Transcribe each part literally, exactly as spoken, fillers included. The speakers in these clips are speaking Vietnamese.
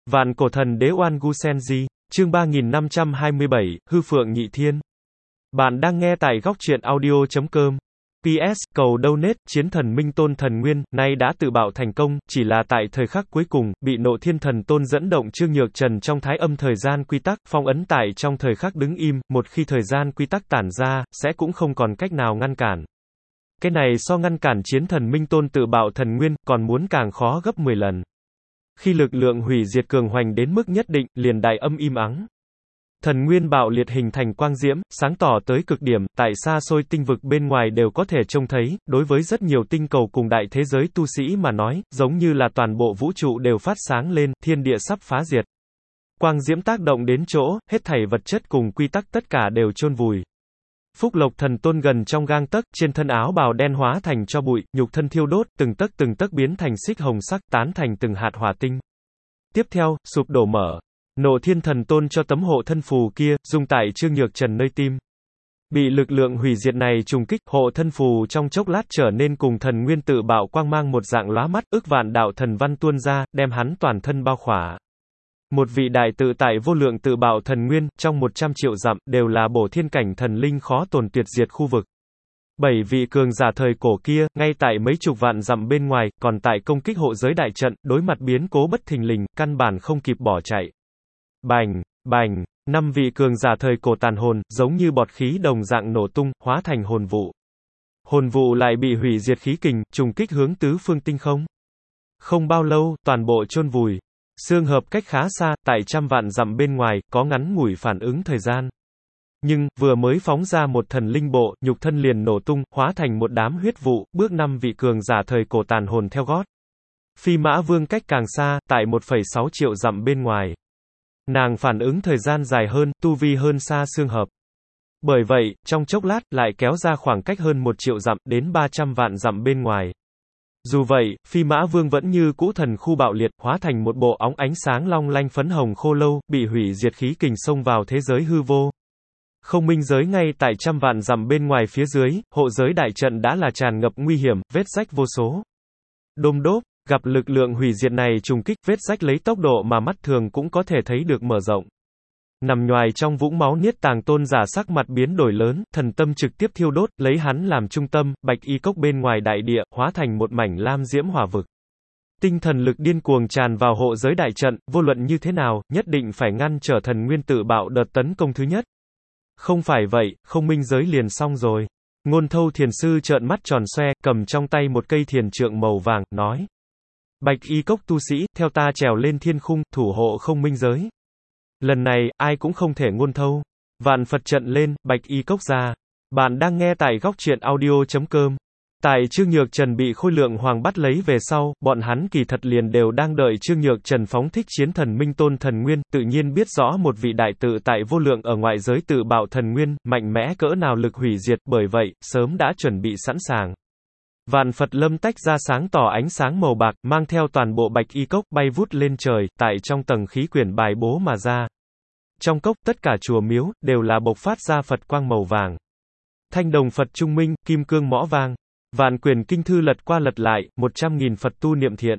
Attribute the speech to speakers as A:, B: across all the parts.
A: Vạn cổ thần đế Oan Gu Senji, chương ba nghìn năm trăm hai mươi bảy, Hư Phượng Nhị Thiên. Bạn đang nghe tại góc truyện audio chấm com. pê ét, cầu donate, chiến thần Minh Tôn Thần Nguyên, nay đã tự bạo thành công, chỉ là tại thời khắc cuối cùng, bị Nộ Thiên Thần Tôn dẫn động Trương Nhược Trần trong thái âm thời gian quy tắc, phong ấn tại trong thời khắc đứng im, một khi thời gian quy tắc tản ra, sẽ cũng không còn cách nào ngăn cản. Cái này so ngăn cản chiến thần Minh Tôn tự bạo thần nguyên, còn muốn càng khó gấp mười lần. Khi lực lượng hủy diệt cường hoành đến mức nhất định, liền đại âm im ắng. Thần nguyên bạo liệt hình thành quang diễm, sáng tỏ tới cực điểm, tại xa xôi tinh vực bên ngoài đều có thể trông thấy, đối với rất nhiều tinh cầu cùng đại thế giới tu sĩ mà nói, giống như là toàn bộ vũ trụ đều phát sáng lên, thiên địa sắp phá diệt. Quang diễm tác động đến chỗ, hết thảy vật chất cùng quy tắc tất cả đều chôn vùi. Phúc Lộc Thần Tôn gần trong gang tấc, trên thân áo bào đen hóa thành tro bụi, nhục thân thiêu đốt, từng tấc từng tấc biến thành xích hồng sắc, tán thành từng hạt hỏa tinh. Tiếp theo, sụp đổ mở. Nộ Thiên Thần Tôn cho tấm hộ thân phù kia, dung tại Trương Nhược Trần nơi tim. Bị lực lượng hủy diệt này trùng kích, hộ thân phù trong chốc lát trở nên cùng thần nguyên tự bạo quang mang một dạng lóa mắt, ức vạn đạo thần văn tuôn ra, đem hắn toàn thân bao khỏa. Một vị đại tự tại vô lượng tự bạo thần nguyên, trong một trăm triệu dặm, đều là bổ thiên cảnh thần linh khó tồn tuyệt diệt khu vực. Bảy vị cường giả thời cổ kia, ngay tại mấy chục vạn dặm bên ngoài, còn tại công kích hộ giới đại trận, đối mặt biến cố bất thình lình, căn bản không kịp bỏ chạy. Bành, bành, năm vị cường giả thời cổ tàn hồn, giống như bọt khí đồng dạng nổ tung, hóa thành hồn vụ. Hồn vụ lại bị hủy diệt khí kình, trùng kích hướng tứ phương tinh không. Không bao lâu, toàn bộ chôn vùi. Xương hợp cách khá xa, tại trăm vạn dặm bên ngoài, có ngắn ngủi phản ứng thời gian. Nhưng, vừa mới phóng ra một thần linh bộ, nhục thân liền nổ tung, hóa thành một đám huyết vụ, bước năm vị cường giả thời cổ tàn hồn theo gót. Phi Mã Vương cách càng xa, tại một phẩy sáu triệu dặm bên ngoài. Nàng phản ứng thời gian dài hơn, tu vi hơn xa xương hợp. Bởi vậy, trong chốc lát, lại kéo ra khoảng cách hơn một triệu dặm, đến ba trăm vạn dặm bên ngoài. Dù vậy, Phi Mã Vương vẫn như cũ thần khu bạo liệt, hóa thành một bộ óng ánh sáng long lanh phấn hồng khô lâu, bị hủy diệt khí kình xông vào thế giới hư vô. Không minh giới ngay tại trăm vạn dặm bên ngoài phía dưới, hộ giới đại trận đã là tràn ngập nguy hiểm, vết rách vô số. Đôm đốp, gặp lực lượng hủy diệt này trùng kích, vết rách lấy tốc độ mà mắt thường cũng có thể thấy được mở rộng. Nằm nhoài trong vũng máu Niết Tàng Tôn giả sắc mặt biến đổi lớn, thần tâm trực tiếp thiêu đốt, lấy hắn làm trung tâm, bạch y cốc bên ngoài đại địa, hóa thành một mảnh lam diễm hỏa vực. Tinh thần lực điên cuồng tràn vào hộ giới đại trận, vô luận như thế nào, nhất định phải ngăn trở thần nguyên tự bạo đợt tấn công thứ nhất. Không phải vậy, không minh giới liền xong rồi. Ngôn Thâu Thiền Sư trợn mắt tròn xoe, cầm trong tay một cây thiền trượng màu vàng, nói. Bạch y cốc tu sĩ, theo ta trèo lên thiên khung, thủ hộ không minh giới. Lần này, ai cũng không thể ngôn thâu. Vạn Phật trận lên, bạch y cốc ra. Bạn đang nghe tại góc truyện audio chấm com. Tại Trương Nhược Trần bị Khôi Lượng Hoàng bắt lấy về sau, bọn hắn kỳ thật liền đều đang đợi Trương Nhược Trần phóng thích chiến thần Minh Tôn Thần Nguyên, tự nhiên biết rõ một vị đại tự tại vô lượng ở ngoại giới tự bạo thần nguyên, mạnh mẽ cỡ nào lực hủy diệt, bởi vậy, sớm đã chuẩn bị sẵn sàng. Vạn Phật lâm tách ra sáng tỏ ánh sáng màu bạc, mang theo toàn bộ bạch y cốc, bay vút lên trời, tại trong tầng khí quyển bài bố mà ra. Trong cốc, tất cả chùa miếu, đều là bộc phát ra Phật quang màu vàng. Thanh đồng Phật trung minh, kim cương mõ vang. Vạn quyển kinh thư lật qua lật lại, một trăm nghìn Phật tu niệm thiện.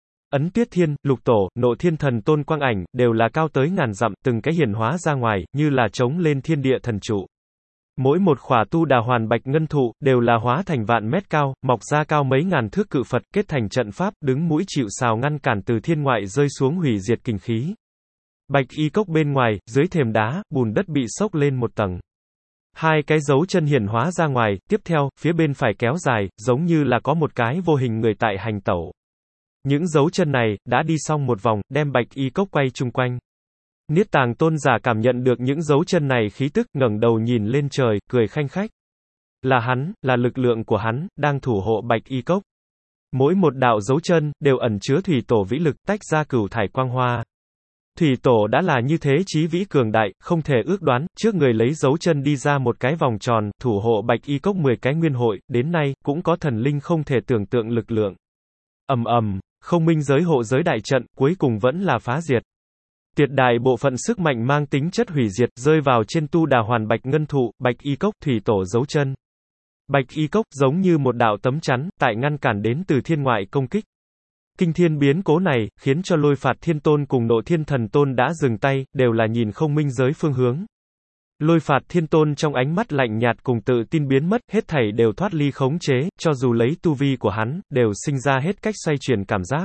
A: Ấn Tuyết Thiên, Lục Tổ, Nộ Thiên Thần Tôn quang ảnh, đều là cao tới ngàn dặm, từng cái hiển hóa ra ngoài, như là trống lên thiên địa thần trụ. Mỗi một khỏa tu đà hoàn bạch ngân thụ, đều là hóa thành vạn mét cao, mọc ra cao mấy ngàn thước cự Phật, kết thành trận pháp, đứng mũi chịu sào ngăn cản từ thiên ngoại rơi xuống hủy diệt kình khí. Bạch y cốc bên ngoài, dưới thềm đá, bùn đất bị xốc lên một tầng. Hai cái dấu chân hiển hóa ra ngoài, tiếp theo, phía bên phải kéo dài, giống như là có một cái vô hình người tại hành tẩu. Những dấu chân này, đã đi xong một vòng, đem bạch y cốc quay chung quanh. Niết Tàng Tôn giả cảm nhận được những dấu chân này khí tức, ngẩng đầu nhìn lên trời, cười khanh khách. Là hắn, là lực lượng của hắn, đang thủ hộ bạch y cốc. Mỗi một đạo dấu chân, đều ẩn chứa thủy tổ vĩ lực, tách ra cửu thải quang hoa. Thủy tổ đã là như thế chí vĩ cường đại, không thể ước đoán, trước người lấy dấu chân đi ra một cái vòng tròn, thủ hộ bạch y cốc mười cái nguyên hội, đến nay, cũng có thần linh không thể tưởng tượng lực lượng. Ầm ầm, không minh giới hộ giới đại trận, cuối cùng vẫn là phá diệt. Tuyệt đại bộ phận sức mạnh mang tính chất hủy diệt, rơi vào trên tu đà hoàn bạch ngân thụ, bạch y cốc, thủy tổ dấu chân. Bạch y cốc, giống như một đạo tấm chắn, tại ngăn cản đến từ thiên ngoại công kích. Kinh thiên biến cố này, khiến cho Lôi Phạt Thiên Tôn cùng Nộ Thiên Thần Tôn đã dừng tay, đều là nhìn không minh giới phương hướng. Lôi Phạt Thiên Tôn trong ánh mắt lạnh nhạt cùng tự tin biến mất, hết thảy đều thoát ly khống chế, cho dù lấy tu vi của hắn, đều sinh ra hết cách xoay chuyển cảm giác.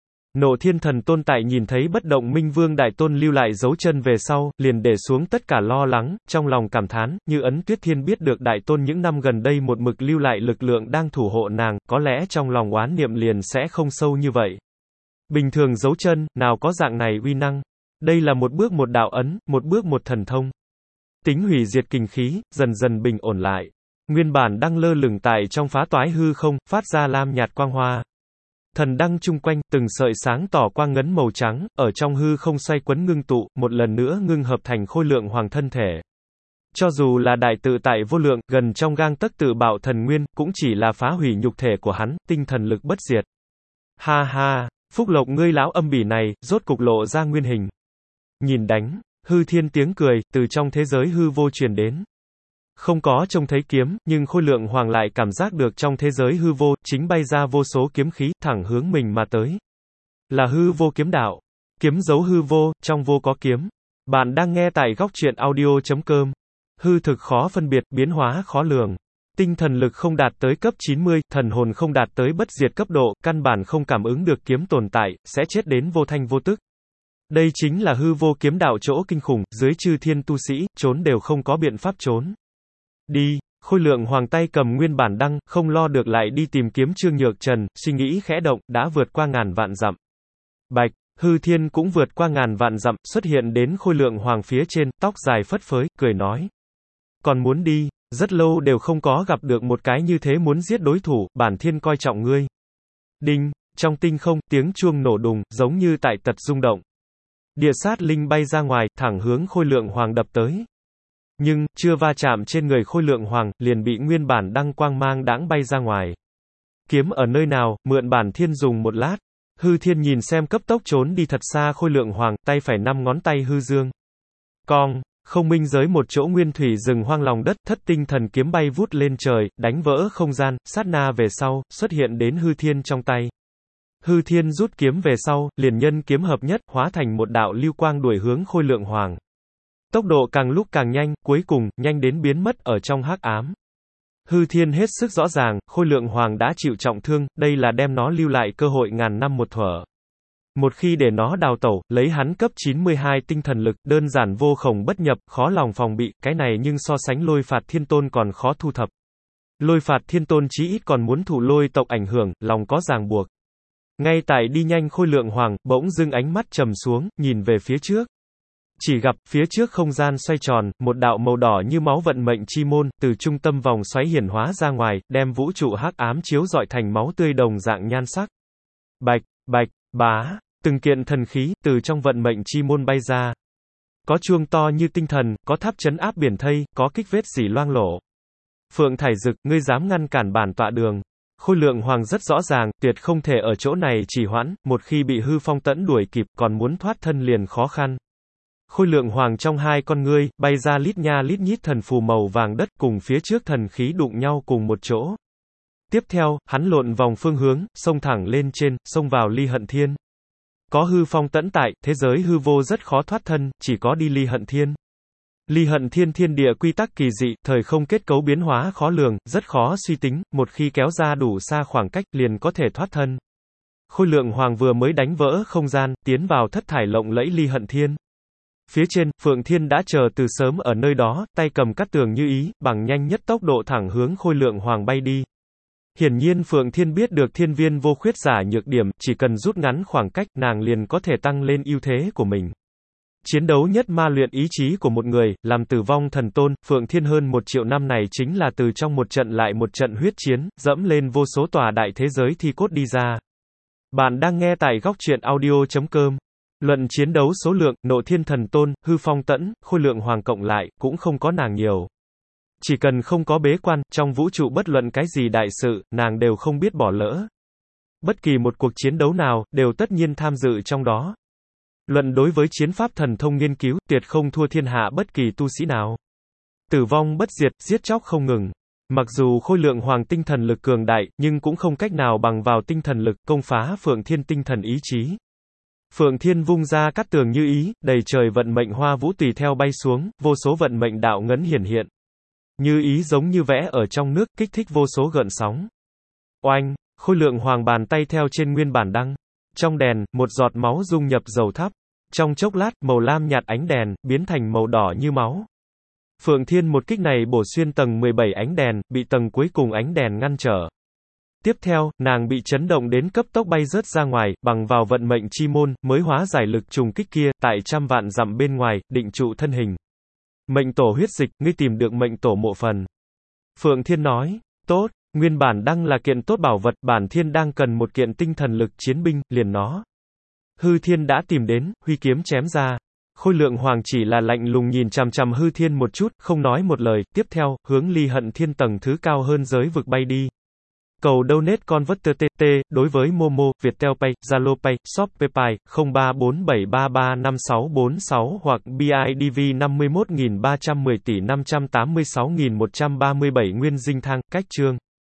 A: Nộ Thiên Thần Tôn tại nhìn thấy bất động Minh Vương Đại Tôn lưu lại dấu chân về sau, liền để xuống tất cả lo lắng, trong lòng cảm thán, như Ấn Tuyết Thiên biết được Đại Tôn những năm gần đây một mực lưu lại lực lượng đang thủ hộ nàng, có lẽ trong lòng oán niệm liền sẽ không sâu như vậy. Bình thường dấu chân, nào có dạng này uy năng. Đây là một bước một đạo ấn, một bước một thần thông. Tính hủy diệt kình khí, dần dần bình ổn lại. Nguyên bản đang lơ lửng tại trong phá toái hư không, phát ra lam nhạt quang hoa. Thần đăng chung quanh, từng sợi sáng tỏ quang ngấn màu trắng, ở trong hư không xoay quấn ngưng tụ, một lần nữa ngưng hợp thành khôi lượng hoàng thân thể. Cho dù là đại tự tại vô lượng, gần trong gang tấc tự bạo thần nguyên, cũng chỉ là phá hủy nhục thể của hắn, tinh thần lực bất diệt. Ha ha, Phúc Lộc ngươi lão âm bỉ này, rốt cục lộ ra nguyên hình. Nhìn đánh, hư thiên tiếng cười, từ trong thế giới hư vô truyền đến. Không có trông thấy kiếm, nhưng khôi lượng hoàng lại cảm giác được trong thế giới hư vô, chính bay ra vô số kiếm khí, thẳng hướng mình mà tới. Là hư vô kiếm đạo. Kiếm dấu hư vô, trong vô có kiếm. Bạn đang nghe tại góc truyện audio chấm com. Hư thực khó phân biệt, biến hóa khó lường. Tinh thần lực không đạt tới cấp chín mươi, thần hồn không đạt tới bất diệt cấp độ, căn bản không cảm ứng được kiếm tồn tại, sẽ chết đến vô thanh vô tức. Đây chính là hư vô kiếm đạo chỗ kinh khủng, dưới chư thiên tu sĩ, trốn đều không có biện pháp trốn. Đi, khôi lượng hoàng tay cầm nguyên bản đăng, không lo được lại đi tìm kiếm Trương Nhược Trần, suy nghĩ khẽ động, đã vượt qua ngàn vạn dặm. Bạch, hư thiên cũng vượt qua ngàn vạn dặm, xuất hiện đến khôi lượng hoàng phía trên, tóc dài phất phới, cười nói. Còn muốn đi, rất lâu đều không có gặp được một cái như thế muốn giết đối thủ, bản thiên coi trọng ngươi. Đinh, trong tinh không, tiếng chuông nổ đùng, giống như tại tật rung động. Địa sát linh bay ra ngoài, thẳng hướng khôi lượng hoàng đập tới. Nhưng, chưa va chạm trên người khôi lượng hoàng, liền bị nguyên bản đăng quang mang đãng bay ra ngoài. Kiếm ở nơi nào, mượn bản thiên dùng một lát. Hư thiên nhìn xem cấp tốc trốn đi thật xa khôi lượng hoàng, tay phải năm ngón tay hư dương. Cong, không minh giới một chỗ nguyên thủy rừng hoang lòng đất, thất tinh thần kiếm bay vút lên trời, đánh vỡ không gian, sát na về sau, xuất hiện đến hư thiên trong tay. Hư thiên rút kiếm về sau, liền nhân kiếm hợp nhất, hóa thành một đạo lưu quang đuổi hướng khôi lượng hoàng. Tốc độ càng lúc càng nhanh, cuối cùng, nhanh đến biến mất ở trong hắc ám. Hư thiên hết sức rõ ràng, khôi lượng hoàng đã chịu trọng thương, đây là đem nó lưu lại cơ hội ngàn năm một thuở. Một khi để nó đào tẩu, lấy hắn cấp chín mươi hai tinh thần lực, đơn giản vô khổng bất nhập, khó lòng phòng bị, cái này nhưng so sánh Lôi Phạt Thiên Tôn còn khó thu thập. Lôi Phạt Thiên Tôn chí ít còn muốn thụ lôi tộc ảnh hưởng, lòng có ràng buộc. Ngay tại đi nhanh khôi lượng hoàng, bỗng dưng ánh mắt trầm xuống, nhìn về phía trước. Chỉ gặp, phía trước không gian xoay tròn, một đạo màu đỏ như máu vận mệnh chi môn, từ trung tâm vòng xoáy hiển hóa ra ngoài, đem vũ trụ hắc ám chiếu rọi thành máu tươi đồng dạng nhan sắc. Bạch, bạch, bá, từng kiện thần khí, từ trong vận mệnh chi môn bay ra. Có chuông to như tinh thần, có tháp chấn áp biển thây, có kích vết dỉ loang lổ. Phượng Thải Dực, ngươi dám ngăn cản bản tọa đường. Khôi lượng hoàng rất rõ ràng, tuyệt không thể ở chỗ này trì hoãn, một khi bị hư phong tẫn đuổi kịp, còn muốn thoát thân liền khó khăn. Khôi lượng hoàng trong hai con ngươi, bay ra lít nha lít nhít thần phù màu vàng đất cùng phía trước thần khí đụng nhau cùng một chỗ. Tiếp theo, hắn lộn vòng phương hướng, xông thẳng lên trên, xông vào ly hận thiên. Có hư phong tẫn tại, thế giới hư vô rất khó thoát thân, chỉ có đi ly hận thiên. Ly hận thiên thiên địa quy tắc kỳ dị, thời không kết cấu biến hóa khó lường, rất khó suy tính, một khi kéo ra đủ xa khoảng cách, liền có thể thoát thân. Khôi lượng hoàng vừa mới đánh vỡ không gian, tiến vào thất thải lộng lẫy ly hận thiên. Phía trên, Phượng Thiên đã chờ từ sớm ở nơi đó, tay cầm cát tường như ý, bằng nhanh nhất tốc độ thẳng hướng khôi lượng hoàng bay đi. Hiển nhiên Phượng Thiên biết được thiên viên vô khuyết giả nhược điểm, chỉ cần rút ngắn khoảng cách, nàng liền có thể tăng lên ưu thế của mình. Chiến đấu nhất ma luyện ý chí của một người, làm tử vong thần tôn, Phượng Thiên hơn một triệu năm này chính là từ trong một trận lại một trận huyết chiến, dẫm lên vô số tòa đại thế giới thi cốt đi ra. Bạn đang nghe tại góc truyện audio chấm com. Luận chiến đấu số lượng, Nộ Thiên Thần Tôn, Hư Phong Tẫn, Khôi Lượng Hoàng cộng lại, cũng không có nàng nhiều. Chỉ cần không có bế quan, trong vũ trụ bất luận cái gì đại sự, nàng đều không biết bỏ lỡ. Bất kỳ một cuộc chiến đấu nào, đều tất nhiên tham dự trong đó. Luận đối với chiến pháp thần thông nghiên cứu, tuyệt không thua thiên hạ bất kỳ tu sĩ nào. Tử vong bất diệt, giết chóc không ngừng. Mặc dù khôi lượng hoàng tinh thần lực cường đại, nhưng cũng không cách nào bằng vào tinh thần lực công phá Phượng Thiên tinh thần ý chí. Phượng Thiên vung ra cát tường như ý, đầy trời vận mệnh hoa vũ tùy theo bay xuống, vô số vận mệnh đạo ngấn hiển hiện. Như ý giống như vẽ ở trong nước, kích thích vô số gợn sóng. Oanh, khôi lượng hoàng bàn tay theo trên nguyên bản đăng. Trong đèn, một giọt máu dung nhập dầu thắp. Trong chốc lát, màu lam nhạt ánh đèn, biến thành màu đỏ như máu. Phượng Thiên một kích này bổ xuyên tầng mười bảy ánh đèn, bị tầng cuối cùng ánh đèn ngăn trở. Tiếp theo, nàng bị chấn động đến cấp tốc bay rớt ra ngoài, bằng vào vận mệnh chi môn, mới hóa giải lực trùng kích kia, tại trăm vạn dặm bên ngoài, định trụ thân hình. Mệnh tổ huyết dịch, ngươi tìm được mệnh tổ mộ phần. Phượng Thiên nói, tốt, nguyên bản đăng là kiện tốt bảo vật, bản thiên đang cần một kiện tinh thần lực chiến binh, liền nó. Hư Thiên đã tìm đến, huy kiếm chém ra. Khôi lượng hoàng chỉ là lạnh lùng nhìn chằm chằm Hư Thiên một chút, không nói một lời, tiếp theo, hướng Ly Hận Thiên tầng thứ cao hơn giới vực bay đi. Cầu donate converter tê tê, đối với Momo, Viettel Pay, Zalo Pay, Shopee Pay, không ba bốn bảy ba ba năm sáu bốn sáu hoặc bê i đê vê năm mươi mốt nghìn ba trăm mười tỷ năm trăm tám mươi sáu nghìn một trăm ba mươi bảy Nguyên Dinh Thang, cách chương.